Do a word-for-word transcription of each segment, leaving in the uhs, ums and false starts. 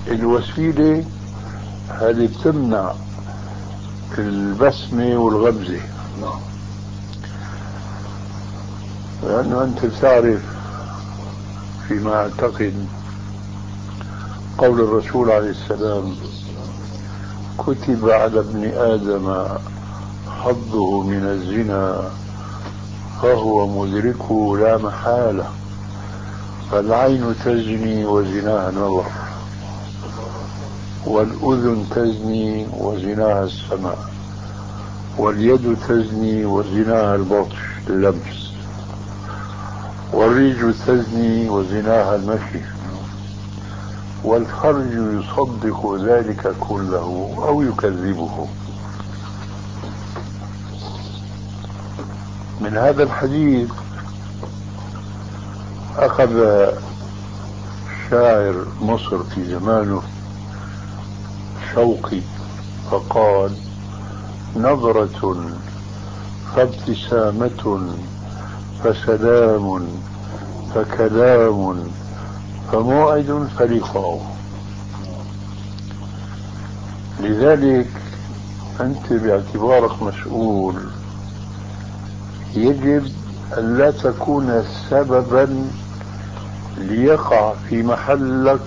الوسيلة هذه بتمنع البسمة والغمزة. نعم. لأنه أنت تعرف فيما أعتقد قول الرسول عليه السلام: كتب على ابن آدم حظه من الزنا فهو مدركه لا محالة، فالعين تزني وزناها النظر، والأذن تزني وزناها السمع، واليد تزني وزناها البطش اللمس، والرجل تزني وزناها المشي، والفرج يصدق ذلك كله أو يكذبه. من هذا الحديث أخذ شاعر مصر في زمانه شوقي فقال: نظرة فابتسامة فسلام فكلام فموعد فلقاء. لذلك أنت باعتبارك مسؤول يجب أن لا تكون سببا ليقع في محلك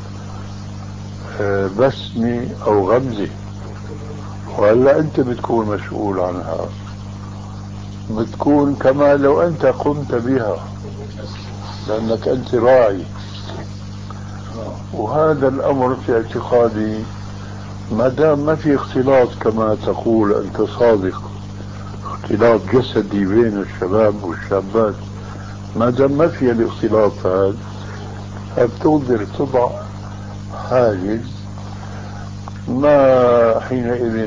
بسمة أو غمزة، وهلا أنت بتكون مسؤول عنها، بتكون كما لو أنت قمت بها لأنك أنت راعي. وهذا الأمر في اعتقادي ما دام ما في اختلاط كما تقول أنت صادق، اختلاط جسدي بين الشباب والشابات، ما دام ما في الاختلاط هذا فبتقدر تضع حاجز. ما حينئذ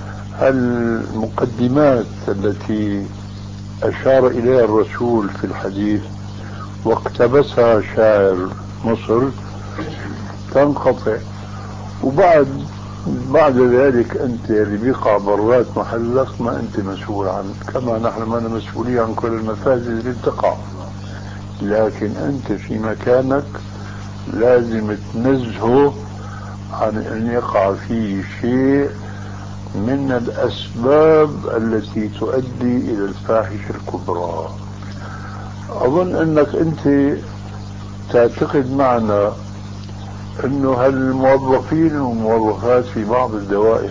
المقدمات التي أشار إليها الرسول في الحديث واقتبسها شاعر مصر تنقطع، وبعد بعد ذلك أنت اللي بيقع برات محلك ما أنت مسؤول عنه، كما نحن ما مسؤولين عن كل المفاسد اللي بتقع، لكن أنت في مكانك لازم تنزهه عن أن يقع فيه شيء من الأسباب التي تؤدي إلى الفاحشة الكبرى. أظن أنك أنت تعتقد معنا أنه هالموظفين والموظفات في بعض الدوائر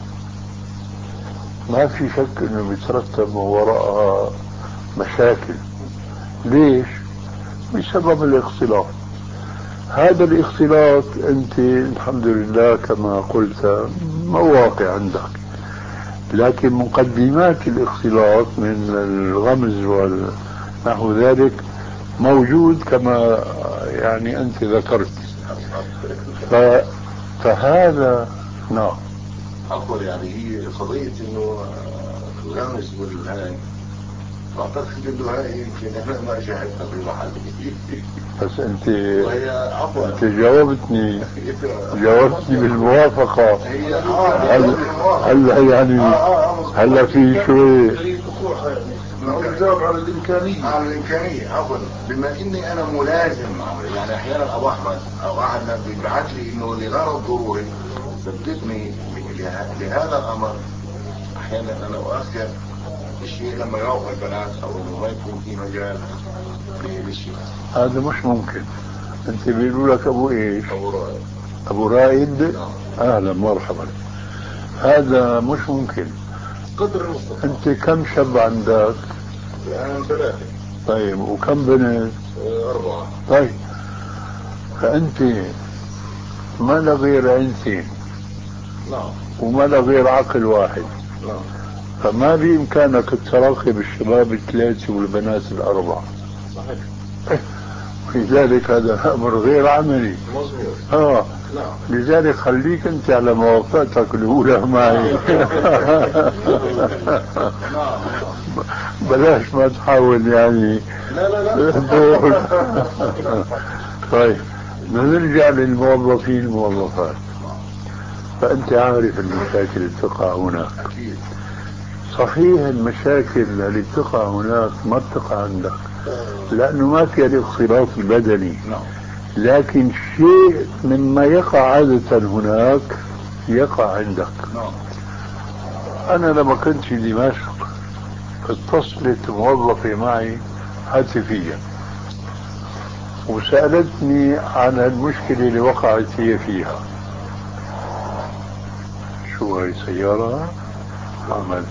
ما في شك أنه بيترتب وراءها مشاكل. ليش؟ بسبب الاختلاط. هذا الاختلاط أنت الحمد لله كما قلت مواقع عندك، لكن مقدمات الاختلاط من الغمز ونحو ذلك موجود كما يعني أنت ذكرت. ف... فهذا نعم. عفوا، يعني هي قضية انه الغمز والهاي اعتقد انه هاي يمكن احنا ما شاهدنا في محل. بس انت انت جاوبتني جاوبتني بالموافقة. هلا يعني هلا في شوي نجاوب على الامكانية على الامكانية عفوا. بما اني انا ملازم، يعني احيانا ابو احمد او احد بيبعث لي انه لغرض ضروري سددني لهذا الامر، احيانا انا اؤخر الشيء لما يروح البنات او انه ما يكون في مجال للشيء. هذا مش ممكن. انت بيقولوا لك ابو ايش؟ ابو رائد. ابو رائد. اهلا مرحبا. هذا مش ممكن. قدر المستطاع. انت كم شاب عندك؟ الان ثلاثة. طيب وكم بنت؟ اربعة. طيب فانت ما لا غير عينتين. نعم. وما لا غير عقل واحد. نعم. فما بإمكانك التراخي بالشباب الثلاثة والبنات الأربعة. صحيح. لذلك هذا أمر غير عملي. مظبوط. آه. نعم. لذلك خليك أنت على موافقتك الأولى معي. بلاش ما تحاول يعني. لا لا لا. طيب نرجع للموظفين الموظفات. فأنت عارف المشاكل اللي تقع هناك. أكيد. صحيح المشاكل اللي تقع هناك ما بتقع عندك لأنه ما فيها الاختلاط البدني. نعم. لكن شيء مما يقع عادة هناك يقع عندك. أنا لما كنت في دمشق اتصلت موظفة معي هاتفيا وسألتني عن المشكلة اللي وقعت هي فيها. شو هاي سيارة؟ عملت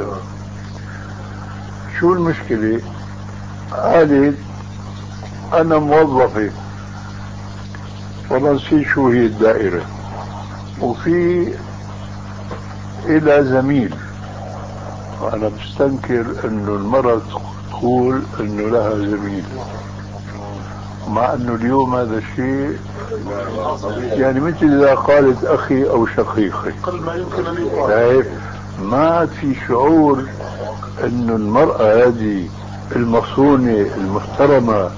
شو المشكلة؟ قالت أنا موظفة والله نسيت شو هي الدائرة، وفي إلى زميل، وأنا بستنكر إنه المرأة تقول إنه لها زميل، مع إنه اليوم هذا الشيء يعني مثل إذا قالت أخي أو شقيقي قل ما يمكن أن يقال. ما عاد في شعور إنه المرأة هذه المصونة المحترمة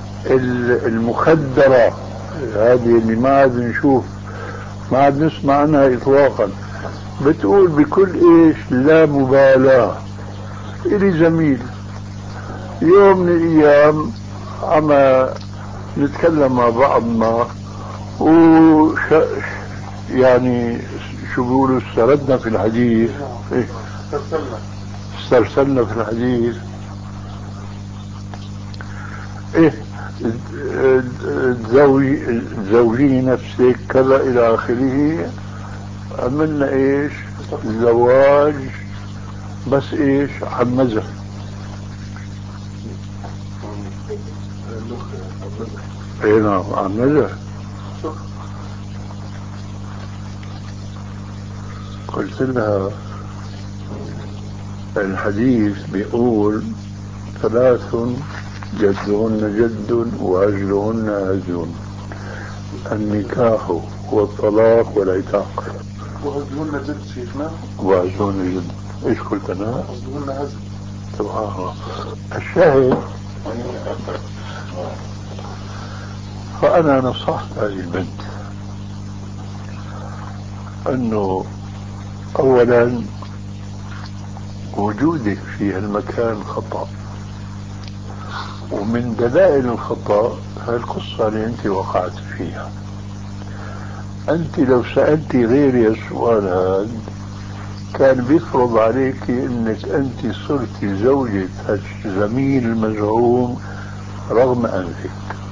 المخدرة هذه اللي ما عاد نشوف ما عاد نسمع عنها إطلاقا، بتقول بكل إيش لا مبالاة إلي زميل. يوم من الأيام عم نتكلم مع بعضنا وش يعني شو بيقولوا استردنا في الحديث، إيه؟ استرسلنا في الحديث، إيه تزوجي تزوجي نفسك كذا إلى آخره. عملنا إيش زواج بس إيش عن مزح. اي نعم عن مزح. قلت لها الحديث بيقول ثلاث جدهن جد وهزلهن هزل: النكاح والطلاق والعتاق. وهزلهن جد شيخنا. وهزلهن جد ايش قلت انا؟ وهزلهن هزل. سبحان الله. الشاهد فأنا نصحت هذه البنت أنه أولا وجودك في هالمكان خطأ، ومن دلائل الخطأ هالقصة اللي أنت وقعت فيها. أنت لو سألتي غيري السؤال هذا كان بيفرض عليك أنك أنت صرت زوجة الزميل المزعوم رغم أنفك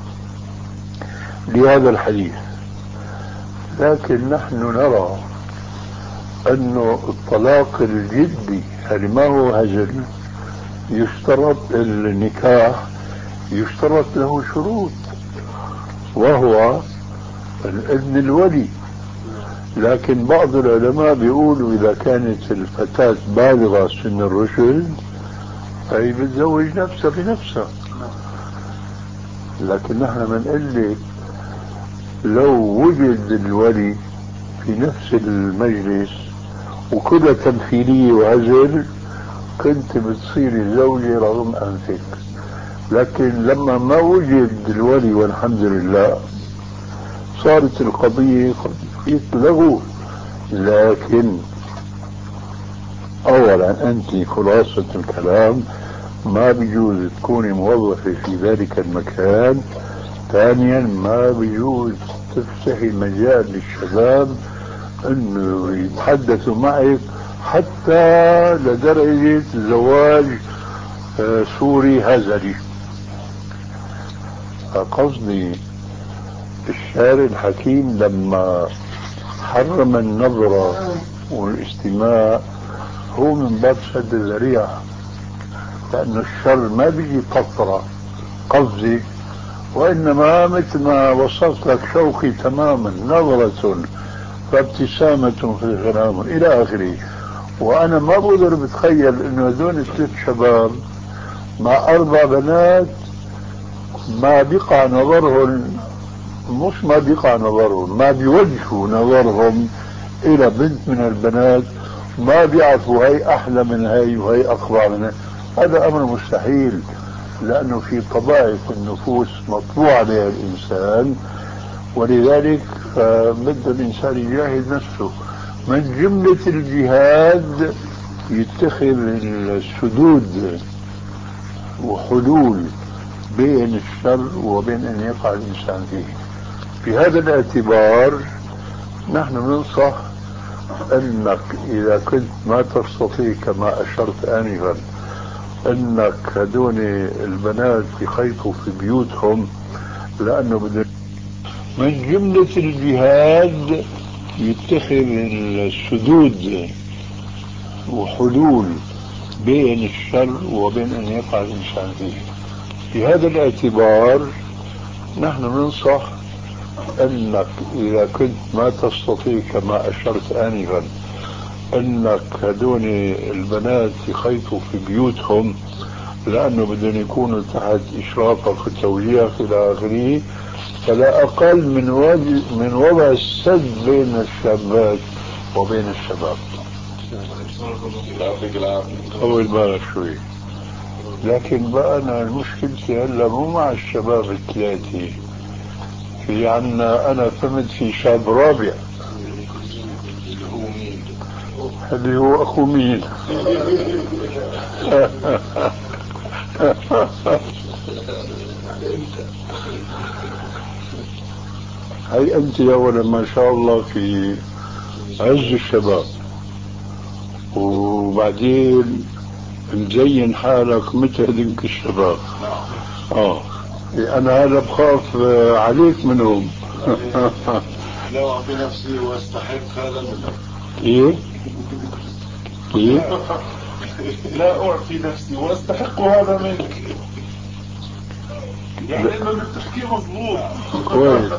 لهذا الحديث. لكن نحن نرى أنه الطلاق الجدي اللي ما هو هزل يشترط النكاح، يشترط له شروط وهو الإذن الولي. لكن بعض العلماء بيقولوا إذا كانت الفتاة بالغة سن الرشد فهي بتزوج نفسها بنفسها. لكن نحن بنقول لك لو وجد الولي في نفس المجلس وكلها تمثيلية وعزل كنت بتصيري زوجة رغم أنفك. لكن لما ما وجد الولي والحمد لله صارت القضية قضية لغو. لكن أولا أنت خلاصة الكلام ما بيجوز تكوني موظفة في ذلك المكان. ثانيا ما بيجوز تفتحي مجال للشباب انه يتحدثوا معك حتى لدرجة زواج سوري هزلي. قصدي الشاعر الحكيم لما حرم النظرة والاستماع هو من باب سد الذريعة، لأن الشر ما بيجي قطرة قفزة، وإنما مثل ما وصفت لك شوقي تماما نظرة فابتسامة في الغرام إلى آخره. وأنا ما بقدر بتخيل إنه هذول الثلاث شباب مع أربع بنات ما بيقع نظرهم، مش ما بيقع نظرهم، ما بيوجهوا نظرهم إلى بنت من البنات ما بيعرفوا هي أحلى من هي وهي أقوى من هي. هذا أمر مستحيل، لأنه في طبائع النفوس مطبوع عليها الإنسان، ولذلك بده الإنسان يجاهد نفسه. من جملة الجهاد يتخذ السدود وحلول بين الشر وبين أن يقع الإنسان فيه. في هذا الاعتبار نحن ننصح أنك إذا كنت ما تستطيع كما أشرت آنفا أنك هدول البنات يخيطوا في بيوتهم، لأنه بدل من جملة الجهاد يتخذ السدود وحلول بين الشر وبين أن يقع الإنسان فيه. في هذا الاعتبار نحن ننصح أنك إذا كنت ما تستطيع كما أشرت آنفا أنك هدول البنات يخيطوا في بيوتهم، لأنه بدهم يكونوا تحت إشرافك وتوجيهك إلى آخره، فلا أقل من وضع من وضع السد بين الشابات وبين الشباب. طول بالك شوي. لكن بقى أنا مشكلتي هلا مو مع الشباب الثلاثة، في عنا أنا فهمت في شاب رابع اللي هو مين؟ اللي هو أخو مين؟ هي أنت أولا ما شاء الله في عز الشباب، وبعدين مزين حالك مثل هذيك الشباب. اه أنا هذا بخاف عليك منهم. لا أعطي نفسي واستحق هذا منك. إيه؟ إيه؟ لا أعطي نفسي واستحق هذا منك، يعني إنه التفكير مضبوط. كويس.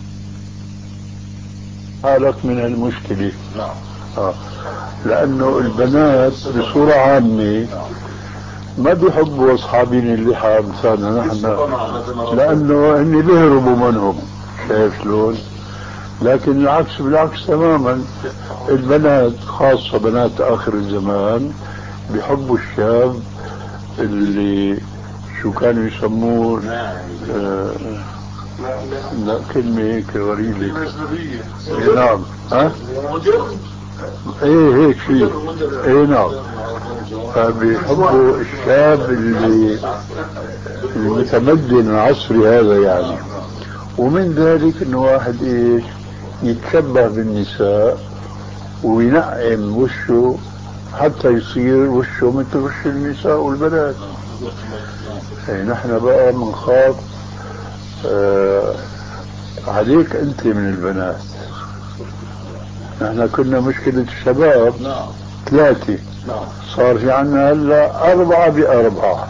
حالك من المشكلة. نعم. آه. لأنه البنات بصورة عامة ما بيحبوا أصحابين اللحى أمثالنا نحن، لأنه هن بيهربوا منهم. شايف شلون؟ لكن العكس بالعكس تماما، البنات خاصة بنات آخر الزمان بيحبوا الشاب اللي شو كانوا يسموه آه لا كلمة هيك غريبة. إيه نعم. ها؟ ايه هيك شيء. ايه نعم. فبيحبوا الشاب اللي المتمدن العصري هذا يعني. ومن ذلك انه واحد ايش يتشبه بالنساء وينعم وشه حتى يصير وشه مثل وش النساء والبنات. اي نحن بقى بنخاف آه عليك انت من البنات. نحن كنا مشكلة الشباب ثلاثة، صار في عنا هلا أربعة بأربعة.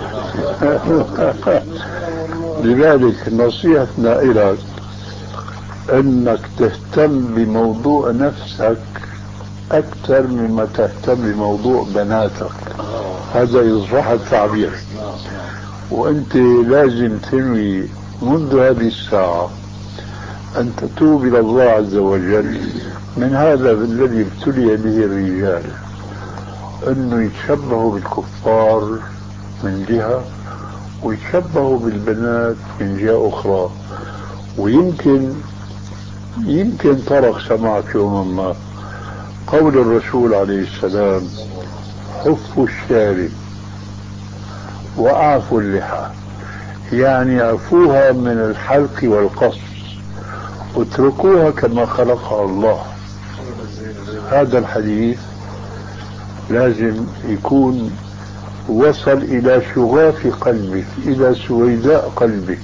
لذلك نصيحتنا إليك أنك تهتم بموضوع نفسك أكثر مما تهتم بموضوع بناتك. هذا يصبح التعبير. وأنت لازم تنوي منذ هذه الساعة أن تتوب إلى الله عز وجل من هذا الذي ابتلي به الرجال، أنه يتشبهوا بالكفار من جهة ويتشبهوا بالبنات من جهة أخرى. ويمكن يمكن طرق سمعت يوما ما قول الرسول عليه السلام: حفوا الشارب وأعفوا اللحى، يعني عفوها من الحلق والقص اتركوها كما خلقها الله. هذا الحديث لازم يكون وصل إلى شغاف قلبك، إلى سويداء قلبك،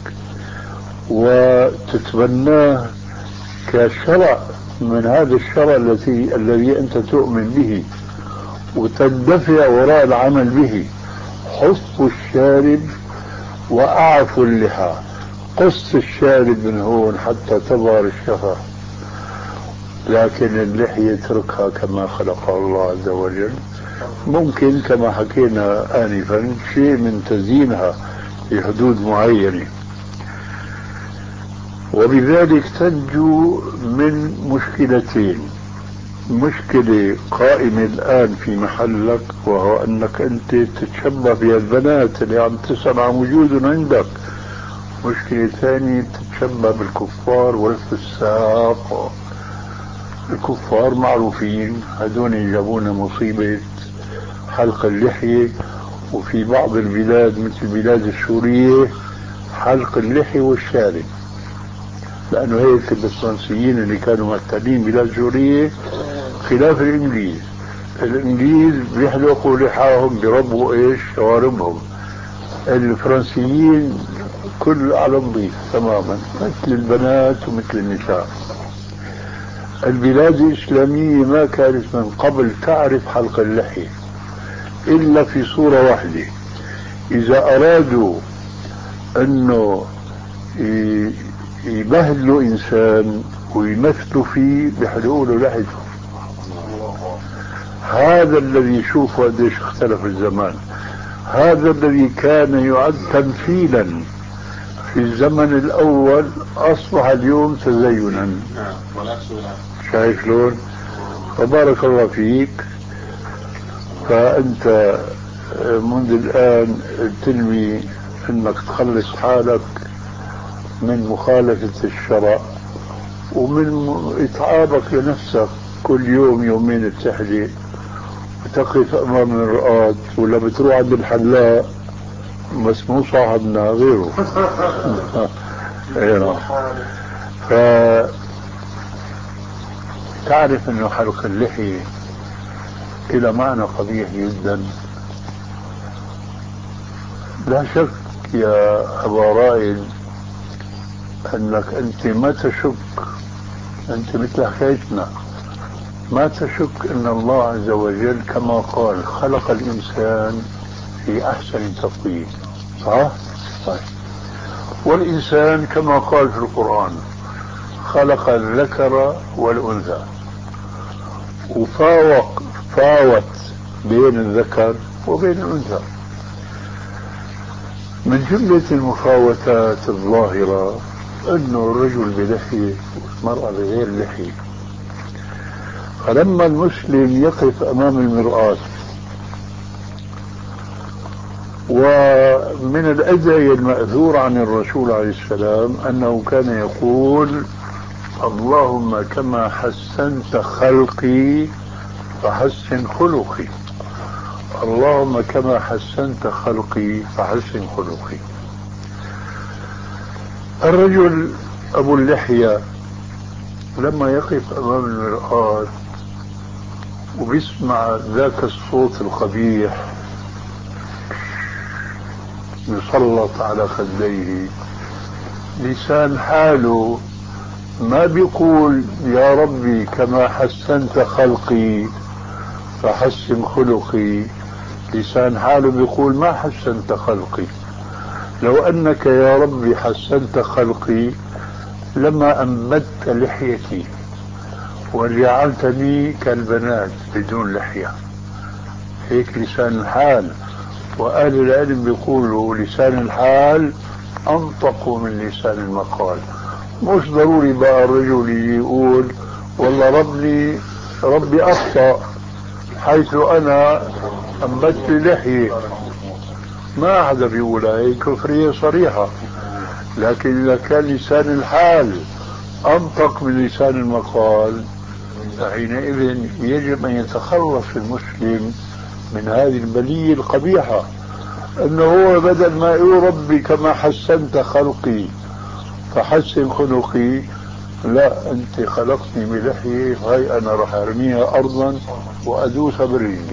وتتبناه كشرع من هذا الشرع الذي الذي أنت تؤمن به وتندفع وراء العمل به. حفوا الشارب وأعفوا اللحى، قص الشارب من هون حتى تظهر الشفة، لكن اللحية اتركها كما خلقها الله عز وجل. ممكن كما حكينا آنفا شيء من تزيينها في حدود معينة، وبذلك تنجو من مشكلتين: مشكلة قائمة الآن في محلك وهو أنك أنت تتشبه بالبنات اللي عم تسأل عن وجود عندك. مشكلة ثانية تتشبه بالكفار والفساق. الكفار معروفين، هدول جابونا مصيبة حلق اللحية، وفي بعض البلاد مثل البلاد السورية حلق اللحية والشارب. لأنه هيك الفرنسيين اللي كانوا محتلين بلاد سورية خلاف الإنجليز. الإنجليز بيحلقوا لحاهم بربوا إيش شواربهم، الفرنسيين كل على نظيف تماما مثل البنات ومثل النساء. البلاد الإسلامية ما كانت من قبل تعرف حلق اللحية إلا في صورة واحدة، إذا أرادوا أنه يبهدلوا إنسان ويمثلوا فيه بيحلقوا له لحيته. هذا الذي يشوف قديش اختلف الزمان، هذا الذي كان يعد تمثيلا في الزمن الأول أصبح اليوم تزينا. شايف شلون؟ فبارك الله فيك. فأنت منذ الآن تنوي أنك تخلص حالك من مخالفة الشرع ومن إتعابك لنفسك كل يوم يومين بتحلق وتقف أمام المرآة، ولا بتروح عند الحلاق بس مو صاحبنا غيره. فتعرف أنه حلق اللحية إلى معنى قبيح جدا. لا شك يا أبا رائد أنك أنت ما تشك، أنت مثل حكايتنا ما تشك أن الله عز وجل كما قال خلق الإنسان في أحسن تقويم، صح؟ صح. والإنسان كما قال في القرآن خلق الذكر والأنثى، وفاوق فاوت بين الذكر وبين الأنثى. من جملة المفاوتات الظاهرة أنه الرجل بلحية والمرأة بغير لحية. فلما المسلم يقف أمام المرآة، ومن الأدعية المأثور عن الرسول عليه السلام أنه كان يقول اللهم كما حسنت خلقي فحسن خلقي، اللهم كما حسنت خلقي فحسن خلقي. الرجل أبو اللحية لما يقف أمام المرآة وبيسمع ذاك الصوت القبيح يسلط على خديه، لسان حاله ما بيقول يا ربي كما حسنت خلقي فحسن خلقي، لسان حاله بيقول ما حسنت خلقي، لو أنك يا ربي حسنت خلقي لما أنبت لحيتي وجعلتني كالبنات بدون لحية. هيك لسان الحال. وأهل العلم بيقولوا لسان الحال أنطق من لسان المقال. مش ضروري بقى الرجل يقول والله ربي ربي أخطأ حيث أنا أنبت لحية، ما حدا بيقول هي كفرية صريحة. لكن إذا كان لسان الحال أنطق من لسان المقال فحينئذ يجب أن يتخلص المسلم من هذه البلية القبيحة، أنه هو بدل ما يقول ربي كما حسنت خلقي فحسن خلقي، لا أنت خلقتني بلحية هاي أنا رح أرميها أرضا وأدوس برجلي.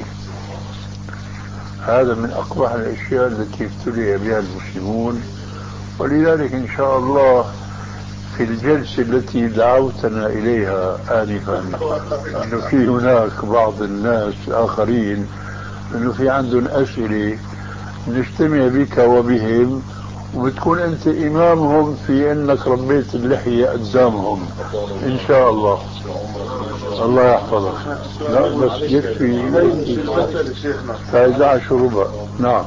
هذا من أقبح الأشياء التي ابتلي بها المسلمون. ولذلك إن شاء الله في الجلسة التي دعوتنا إليها آنفا أنه في هناك بعض الناس آخرين أنه في عندهم أسئلة نجتمع بك وبهم، وبتكون أنت إمامهم في أنك ربيت اللحية قدامهم إن شاء الله. الله يحفظك. لا بس يكفي فإذا عشر ربع. نعم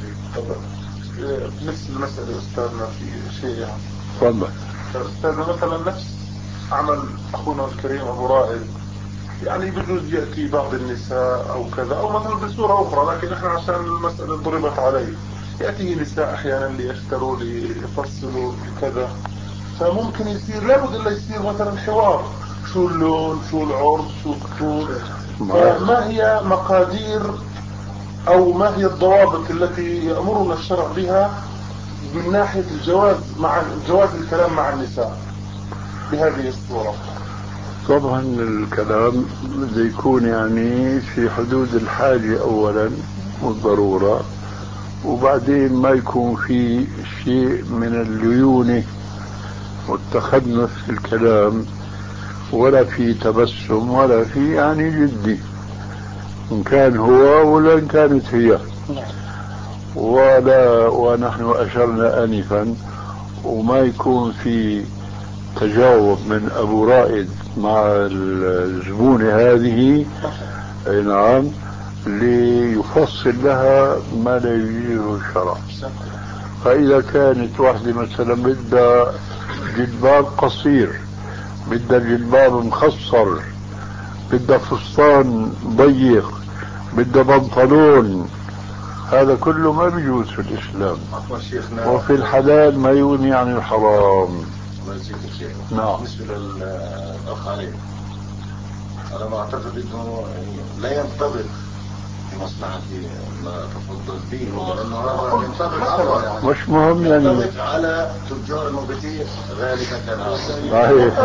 نفس المسألة أستاذنا في شيء يعني. تفضل. أستاذنا مثلا نفس عمل أخونا الكريم أبو رائد، يعني بجوز يأتي بعض النساء أو كذا أو مثلا بصورة أخرى، لكن إحنا عشان المسألة ضربت عليه يأتي نساء أحيانا ليشتروا ليفصلوا كذا، فممكن يصير لابد إلا يصير مثلا حوار شو اللون شو العرض شو الطول، ما هي مقادير أو ما هي الضوابط التي يأمرنا الشرع بها من ناحية الجواز مع جواز الكلام مع النساء؟ بهذه الصورة؟ طبعا الكلام بده يكون يعني في حدود الحاجة أولا والضرورة، وبعدين ما يكون في شيء من الليونة والتخنث في الكلام، ولا في تبسم، ولا في يعني جدي، إن كان هو ولا إن كانت هي. ولا ونحن أشرنا آنفا، وما يكون في تجاوب من أبو رائد مع الزبونة هذه، نعم، ليفصل لها ما لا يجيزه الشرع. فإذا كانت واحدة مثلا بدها جلباب قصير، بدها جلباب مخصر، بدها فستان ضيق، بدها بنطلون، هذا كله ما بيجوز في الإسلام. وفي الحلال ما يغني عن الحرام. نعم. بالنسبة للأخ علي، أنا ما أعتقد أنه لا ينطبق بمصلحتي ما تفضل به، لأنه هذا ينطبق على مش مهم يعني ينطبق على تجار المبيتين ذلك كان صحيح.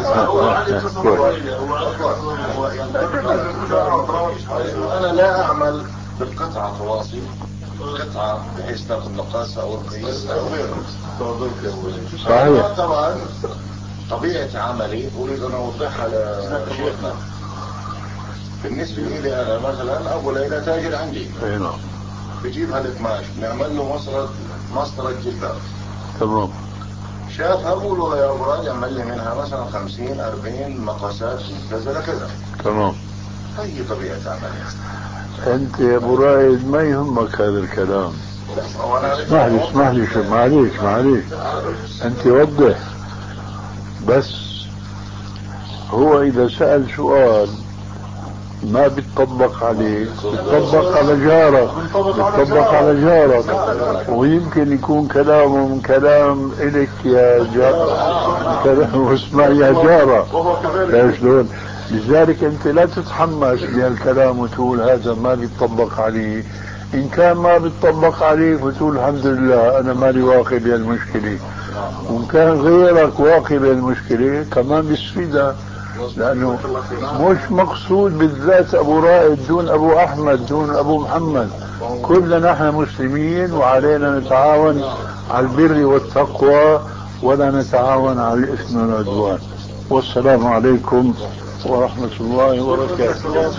أنا لا أعمل بالقطعة تواصل قطعة بحيث تاخذ مقاسها أو القياس أو غيره. صحيح. طبعا طبيعة عملي أريد أن أوضحها لشيخنا. بالنسبة لي أنا مثلا أول إلى تاجر عندي بجيب هالقماش بنعمل له مسطرة مسطرة جلباب. تمام. شافها بقولوا يا أبو راجع عمل لي منها مثلا خمسين أربعين مقاسات كذا كذا. تمام. هي طبيعة عملي. أنت يا أبو رائد ما يهمك هذا الكلام. اسمح لي اسمح لي شو معليش معليش أنت وضح بس. هو إذا سأل سؤال ما بيتطبق عليه، بيتطبق على جارك، بيتطبق على جارك، ويمكن يكون كلامه من كلام إلك يا جار، كلامه اسمع يا جارة. شلون؟ لذلك أنت لا تتحمس بهالكلام وتقول هذا ما بيتطبق عليه. إن كان ما بيتطبق عليك بتقول الحمد لله أنا مالي واقع بهالمشكلة، وإن كان غيرك واقع بهالمشكلة كمان بيستفيدها، لأنه مش مقصود بالذات أبو رائد دون أبو أحمد دون أبو محمد، كلنا نحن مسلمين وعلينا نتعاون على البر والتقوى ولا نتعاون على الإثم والعدوان. والسلام عليكم ورحمة الله وبركاته.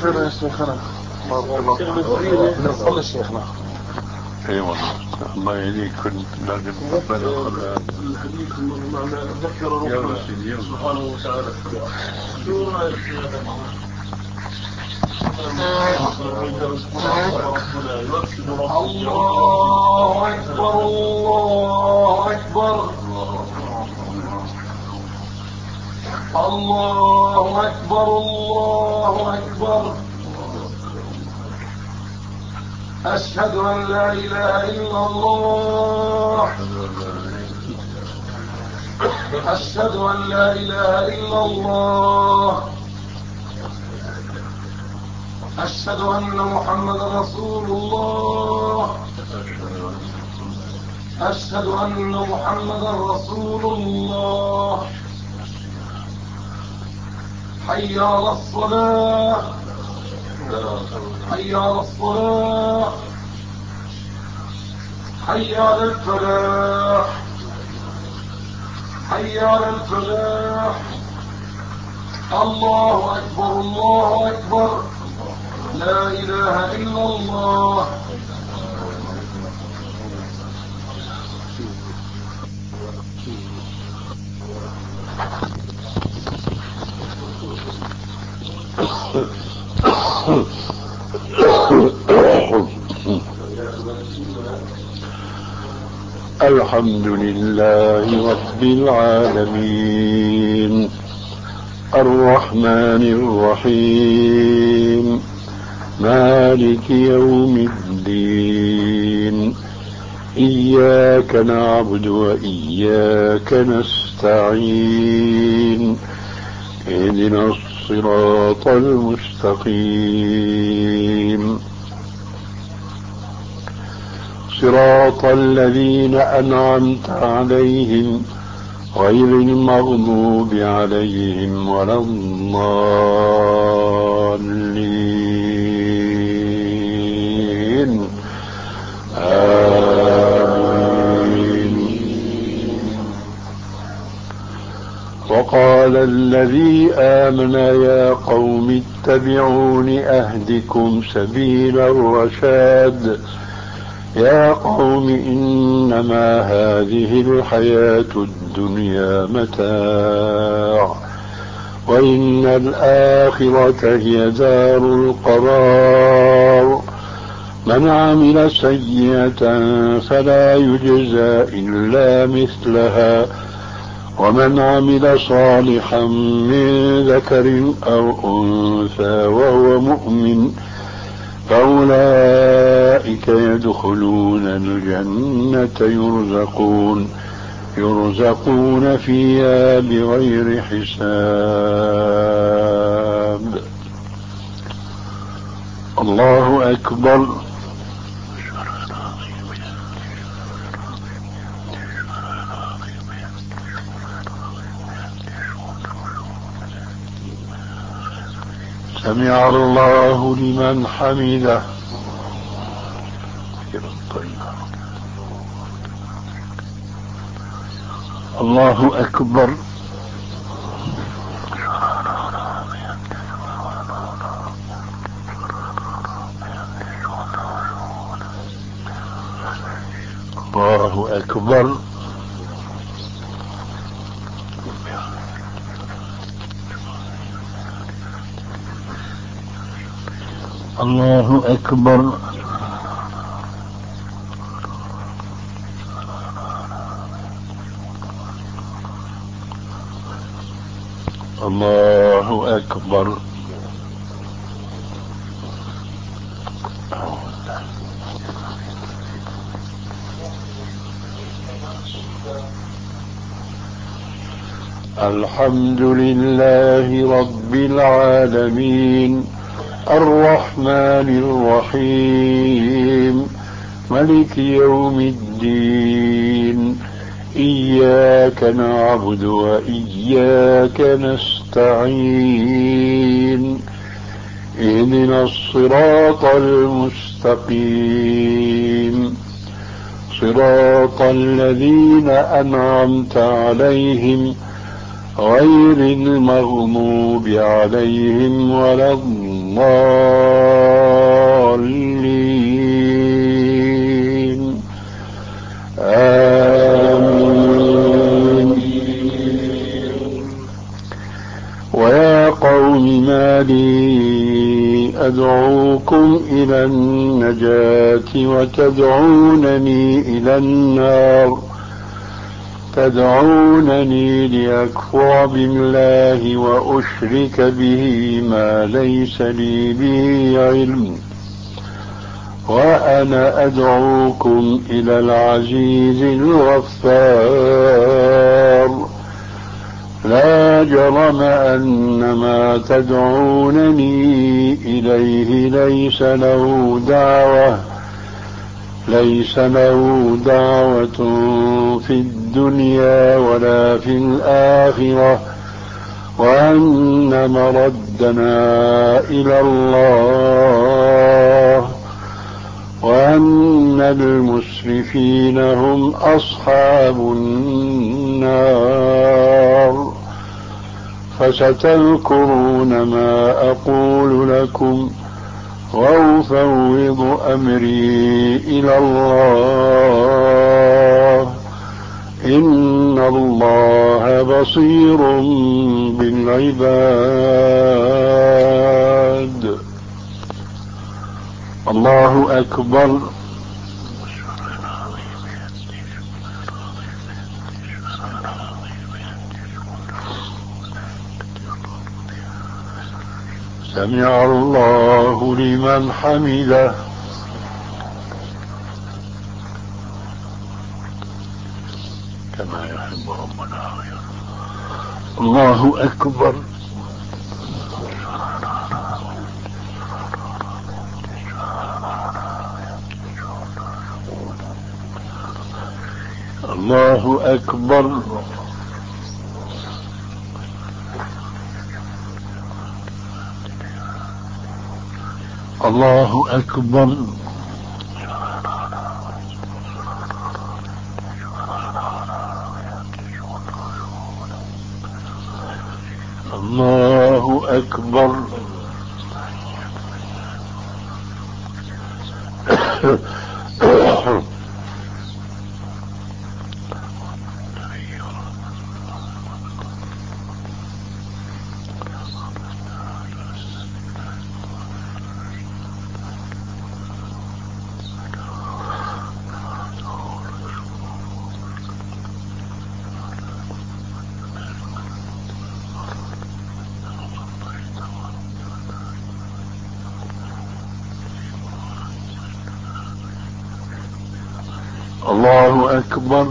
نفضل شيخنا. ايوه الله يهديك. كنت لازم تقبل الحديث معنى ذكر ربنا سبحانه وتعالى. الله أكبر الله أكبر الله أكبر الله أكبر. أشهد أن لا إله إلا الله. أشهد أن لا إله إلا الله. أشهد أن محمد رسول الله. أشهد أن محمد رسول الله. حي على الصلاة حي على الصلاة حي على الفلاح حي على الفلاح. الله أكبر الله أكبر. لا إله إلا الله. الحمد لله رب العالمين الرحمن الرحيم مالك يوم الدين إياك نعبد وإياك نستعين اهدنا الصراط المستقيم صراط الذين أنعمت عليهم غير المغضوب عليهم ولا الضالين آمين. وقال الذي آمن يا قوم اتبعون أهدكم سبيل الرشاد يا قوم إنما هذه الحياة الدنيا متاع وإن الآخرة هي دار القرار من عمل سيئة فلا يجزى إلا مثلها ومن عمل صالحا من ذكر أو أنثى وهو مؤمن فأولئك يدخلون الجنة يرزقون يرزقون فيها بغير حساب. الله أكبر. سمع الله لمن حمده. الله أكبر. الله أكبر. الله أكبر. الله أكبر. الحمد لله رب العالمين الرحمن الرحيم ملك يوم الدين إياك نعبد وإياك نستعين اهدنا الصراط المستقيم صراط الذين أنعمت عليهم غير المغضوب عليهم ولا الضالين آمين. ويا قوم ما لي أدعوكم إلى النجاة وتدعونني إلى النار تدعونني لأكفر بالله وأشرك به ما ليس لي به علم وأنا أدعوكم إلى العزيز الغفار لا جرم أن ما تدعونني إليه ليس له دعوة ليس له دعوة في الدنيا ولا في الآخرة وأن مردنا إلى الله وأن المسرفين هم أصحاب النار فستذكرون ما أقول لكم وأفوض أمري إلى الله إن الله بصير بالعباد. الله أكبر. سمع الله لمن حمده. كما يحب ربنا ويرضى. الله أكبر. الله أكبر. الله أكبر. الله أكبر. الله أكبر.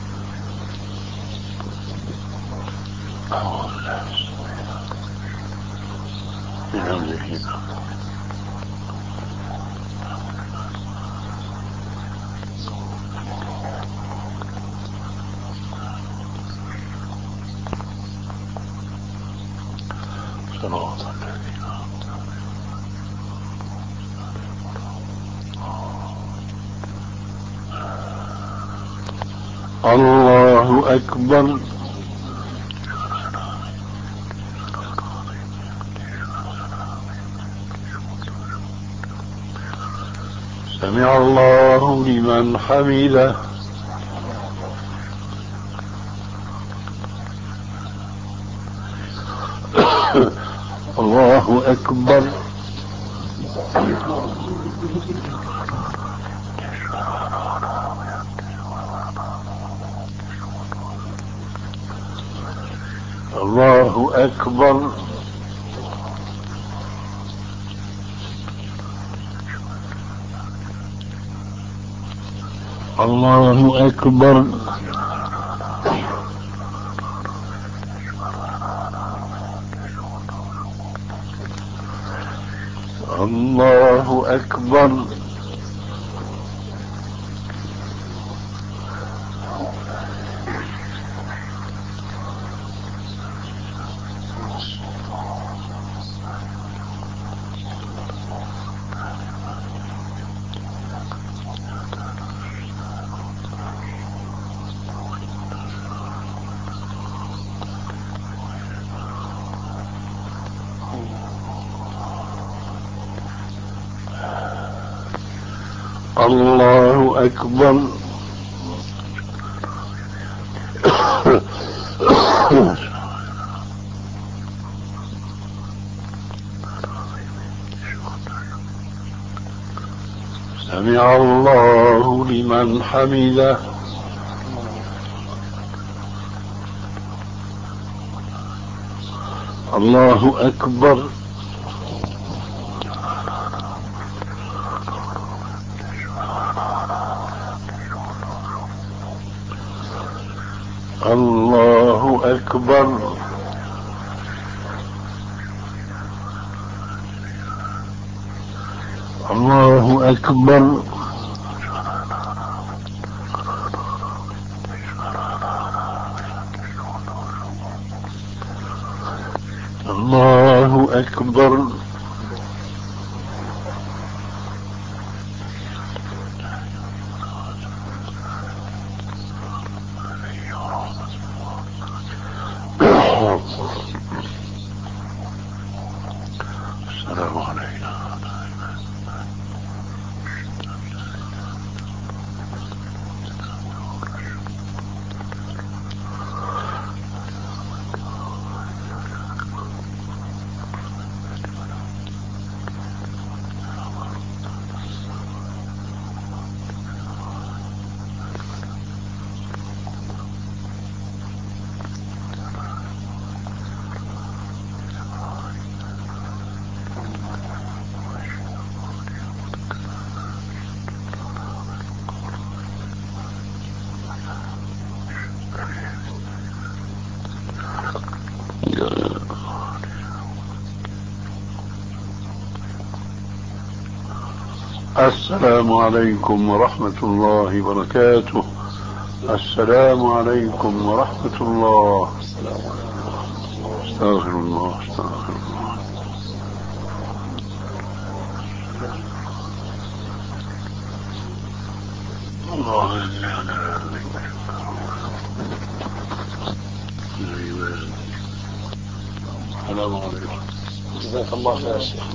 الله أكبر. سمع الله لمن حمده. الله أكبر. الله أكبر. الله أكبر. الله أكبر. الله أكبر. سمع الله لمن حمده. الله أكبر. الله أكبر. الله أكبر. الله أكبر. السلام عليكم. السلام عليكم ورحمة الله وبركاته. السلام عليكم ورحمة الله. استغفر الله استغفر الله. جزاك الله خير يا شيخ.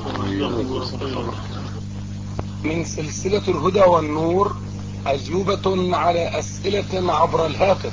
من سلسلة الهدى والنور أجوبة على أسئلة عبر الهاتف.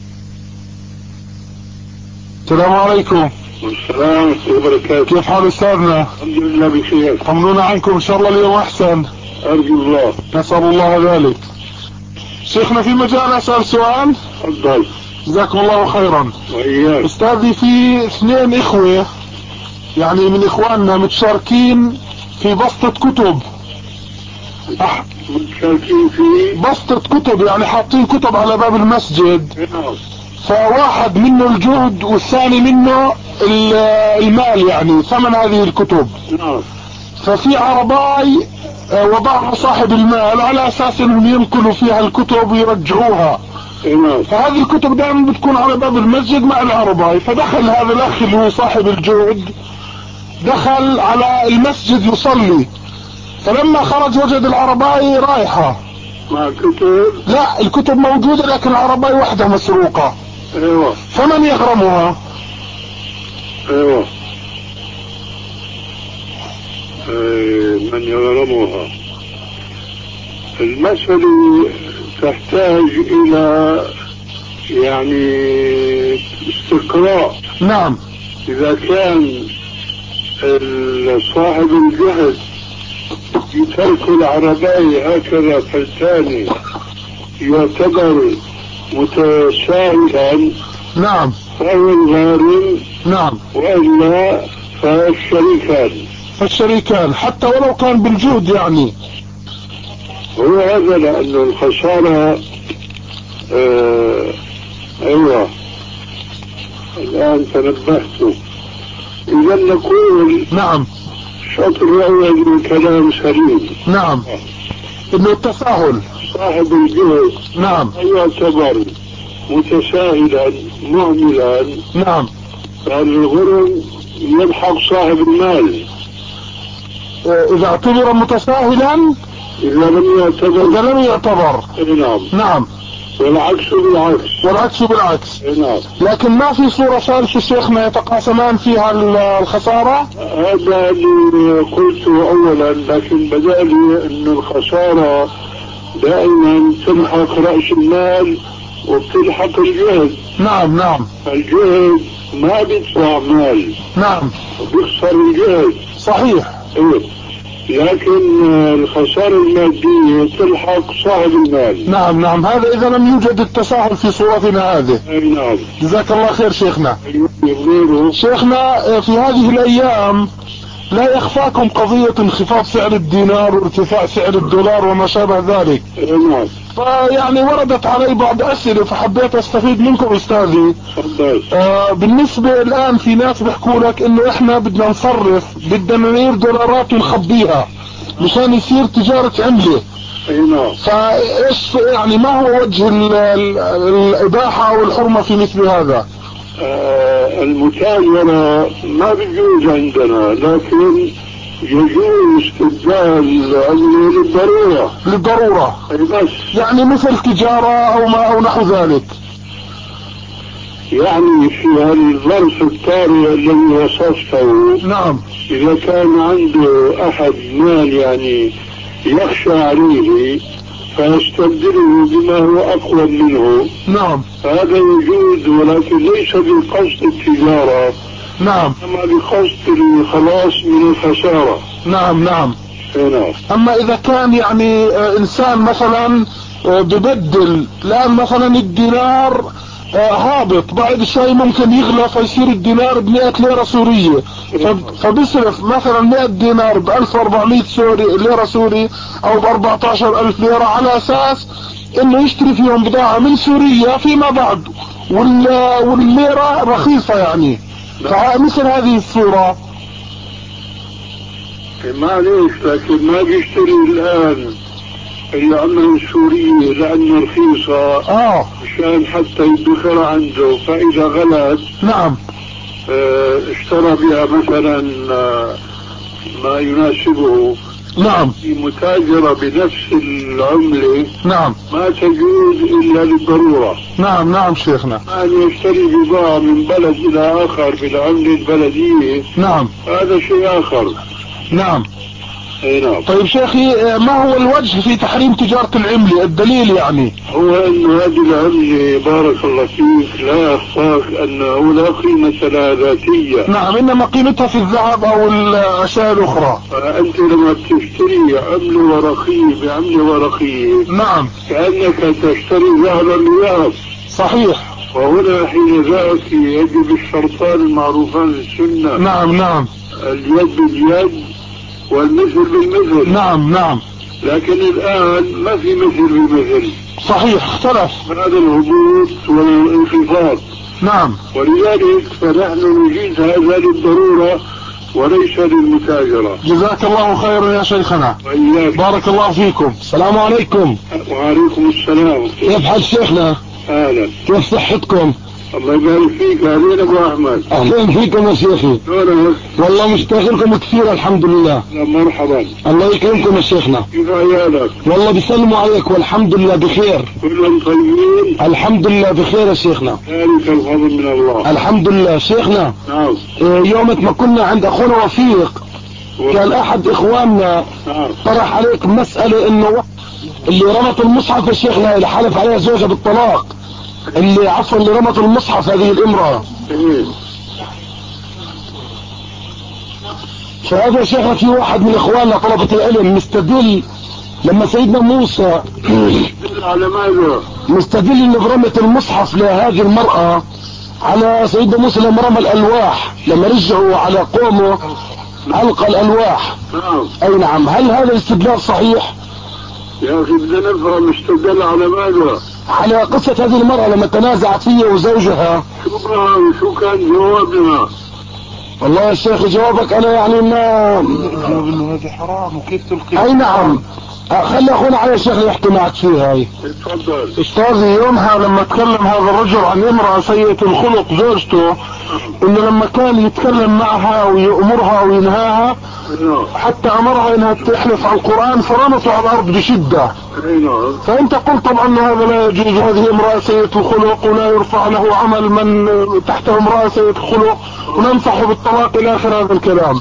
السلام عليكم. والسلام ورحمة الله وبركاته. كيف حال أستاذنا؟ الحمد لله بخير. طمنونا عنكم إن شاء الله اليوم أحسن. أرجو الله. نسأل الله ذلك. شيخنا في مجال أسأل سؤال؟ تفضل. جزاكم الله خيرا. وإياك. أستاذي في اثنين إخوة يعني من إخواننا متشاركين في بسطة كتب. أح... متشاركين في بسطة كتب يعني حاطين كتب على باب المسجد. نعم. فواحد منه الجهد والثاني منه المال يعني ثمن هذه الكتب. نعم. ففي عرباي وضعها صاحب المال على اساس انهم ينقلوا فيها الكتب ويرجعوها. نعم. فهذه الكتب دائما بتكون على باب المسجد مع العرباي. فدخل هذا الاخ اللي هو صاحب الجهد دخل على المسجد يصلي، فلما خرج وجد العرباي رايحة مع كتب. لا الكتب موجودة لكن العرباي وحدها مسروقة. ايوه. فمن يغرمها؟ ايوه. ايه من يغرمها؟ المسألة تحتاج الى يعني استقراء. نعم. اذا كان صاحب الجهد يترك العرباء هكذا فلتاني يعتبر متساهلا. نعم. فهو الغارم. نعم. وإلا فالشريكان. فالشريكان حتى ولو كان بالجهد يعني. هو هذا لأنه الخسارة آه ايوه الآن تنبهت. إذا نقول نعم الشطر الأول من كلام سليم. نعم إنه التساهل صاحب الجهد نعم يعتبر متساهلا مهملا. نعم. فالغرم يلحق صاحب المال إذا اعتبر متساهلا. إذا لم يعتبر. إذا لم يعتبر. نعم. نعم. والعكس بالعكس. والعكس بالعكس. نعم. لكن ما في صورة ثالثة شيخنا يتقاسمان فيها الخسارة؟ هذا اللي قلته أولا، لكن بدأ لي أن الخسارة دائما تلحق رأس المال وبتلحق الجهد. نعم. نعم. الجهد ما بيدفع مال. نعم. بيخسر الجهد. صحيح. إيه. لكن الخسارة المادية تلحق صاحب المال. نعم. نعم. هذا إذا لم يوجد التساهل في صورتنا هذه. نعم. جزاك الله خير شيخنا. أيوة. شيخنا في هذه الأيام لا يخفاكم قضية انخفاض سعر الدينار وارتفاع سعر الدولار وما شابه ذلك. نعم. فيعني وردت علي بعض أسئلة فحبيت أستفيد منكم أستاذي. آه بالنسبة الآن في ناس بيحكوا لك إنه إحنا بدنا نصرف بدنا نغير دولارات ونخبيها مشان يصير تجارة عملة. نعم. فإيش يعني ما هو وجه ال ال الإباحة أو الحرمة في مثل هذا؟ آه المتاجرة ما بيجوز عندنا، لكن يجوز استبدال للضرورة. للضرورة. بس يعني مثل تجارة أو ما أو نحو ذلك. يعني في هالظرف الطارئ الذي وصفته. نعم. إذا كان عنده أحد مال يعني يخشى عليه فيستبدله بما هو أقوى منه. نعم. هذا يجوز، ولكن ليس بقصد التجارة. نعم. أما بقصد الخلاص من الخسارة. نعم. نعم. نعم. أما إذا كان يعني إنسان مثلا ببدل الآن مثلا الدينار هابط بعد شوي ممكن يغلى فيصير الدينار بمئة ليرة سورية، فبيصرف مثلا مئة دينار بألف واربعمئة سوري ليرة سوري أو بأربعة عشر ألف ليرة على أساس إنه يشتري فيهم بضاعة من سوريا فيما بعد والليرة رخيصة يعني. فمثل هذه الصورة معليش، لكن ما بيشتري الآن إلا أنها سورية لأنها رخيصة. آه. مشان حتى يدخر عنده، فإذا غلت. نعم. اه اشترى بها مثلا اه ما يناسبه، نعم. في متاجرة بنفس العملة نعم. ما تجوز إلا للضرورة. نعم نعم شيخنا. أن يشتري بضاعة من بلد إلى آخر بالعملة البلدية. نعم. هذا شيء آخر. نعم. اي نعم. طيب شيخي، ما هو الوجه في تحريم تجارة العملة؟ الدليل يعني؟ هو أن هذه العملة بارك الله فيك لا يخفاك أنه لا قيمة لها ذاتية. نعم، إنما قيمتها في الذهب أو الأشياء الأخرى. فأنت لما تشتري عملة ورقية بعملة ورقية نعم كأنك تشتري ذهبا بذهب. صحيح. وهنا حين ذاك يجب الشرطان المعروفان في السنة. نعم نعم. اليد باليد والمثل بالمثل. نعم نعم. لكن الآن ما في مثل بالمثل. صحيح، اختلف هذا الهبوط والانخفاض. نعم. ولذلك فنحن نجيز هذا للضرورة وليس للمتاجرة. جزاك الله خيرا يا شيخنا. وإياك. بارك الله فيكم. السلام عليكم. وعليكم السلام. كيف حال شيخنا؟ أهلا. كيف صحتكم؟ الله يبارك فيك. أهلين أبو أحمد. أهلين فيكم يا شيخي. والله مشتاق لكم كثير الحمد لله. مرحبا. الله يكرمكم يا شيخنا. كيف عيالك؟ والله بيسلموا عليك والحمد لله بخير. كلهم طيبين؟ الحمد لله بخير يا شيخنا. ذلك الفضل من الله. الحمد لله. شيخنا، نعم. يومك ما كنا عند أخونا وفيق كان أحد إخواننا نعم. طرح عليك مسألة إنه اللي رمت المصحف يا شيخنا اللي حلف عليها زوجها بالطلاق، اللي عفوا اللي رمت المصحف هذه الامرأة. إيه. فهذا يا شيخنا في واحد من اخواننا طلبة العلم مستدل لما سيدنا موسى على ماذا؟ مستدل انه برمت المصحف لهذه المرأة على سيدنا موسى لما رمى الالواح، لما رجعوا على قومه ألقى الالواح. نعم. اي نعم. هل هذا الاستدلال صحيح؟ يا اخي بدنا نفهم استدل على ماذا؟ على قصة هذه المرأة لما تنازعت هي وزوجها. شو شو كان جوابنا؟ والله يا شيخ جوابك انا يعني ما انه هذا حرام وكيف تلقي. اي نعم. خلي اخونا علي الشيخ يحكي معك فيها. هاي اتفضل. استاذي، يومها لما تكلم هذا الرجل عن امرأة سيئة الخلق زوجته، انه لما كان يتكلم معها ويأمرها وينهاها حتى امرها انها تحلف على القرآن فرمته على الارض بشدة. فانت قلت طبعا ان هذا لا يجوز، هذه امرأة سيئة الخلق ولا يرفع له عمل من تحته امرأة سيئة الخلق وننصحه بالطلاق الى اخر هذا الكلام.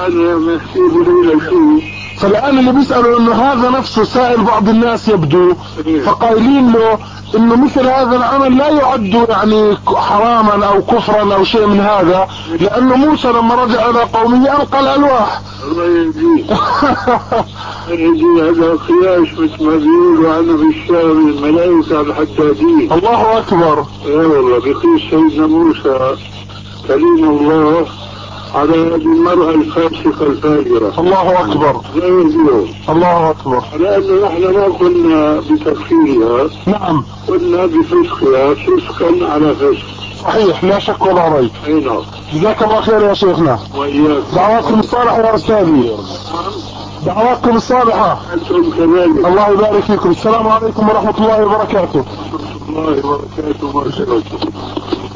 فالآن اللي بيسألوا انه هذا نفسه سائل بعض الناس يبدو، فقايلين له انه مثل هذا العمل لا يعد يعني حراما او كفرا او شيء من هذا، لانه موسى لما رجع الى قومه القى الالواح. الله يهديك. يهدي هذا قياس مثل ما بيقولوا عنه في الشام الملائكة الحدادين. الله اكبر. اي والله بيقيس سيدنا موسى كليم الله على هذه المرأة الفاسقة الفاجرة. الله اكبر. لا يهديه. الله اكبر. لأنه نحن ما كنا بتكفيرها. نعم. كنا بفسقها فسقا على فسق. صحيح، لا شك ولا ريب. اي نعم. جزاك الله خير يا شيخنا. وإياك. دعواتكم الصالحة يا أستاذي. دعواتكم الصالحة. أنتم كذلك. الله يبارك فيكم. السلام عليكم ورحمة الله وبركاته. ورحمة الله وبركاته.